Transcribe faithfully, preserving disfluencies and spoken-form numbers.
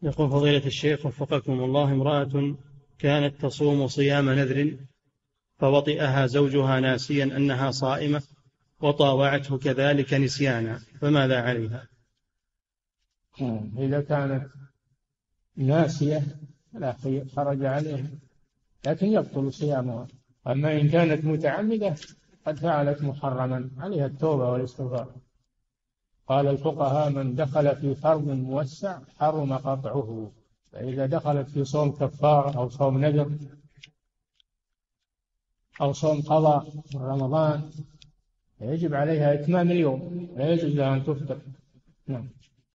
يقول فضيلة الشيخ وفقكم الله: امرأة كانت تصوم صيام نذر فوطئها زوجها ناسيا أنها صائمة وطاوعته كذلك نسيانا، فماذا عليها؟ إذا كانت ناسية لا خرج عليها، لكن يبطل صيامها. أما إن كانت متعمدة قد فعلت محرما عليها التوبة والاستغفار. قال الفقهاء: من دخل في فرض موسع حرم قطعه. فإذا دخلت في صوم كفارة أو صوم نذر أو صوم قضاء من رمضان يجب عليها إتمام اليوم، لا يجوز لها أن تفطر. نعم.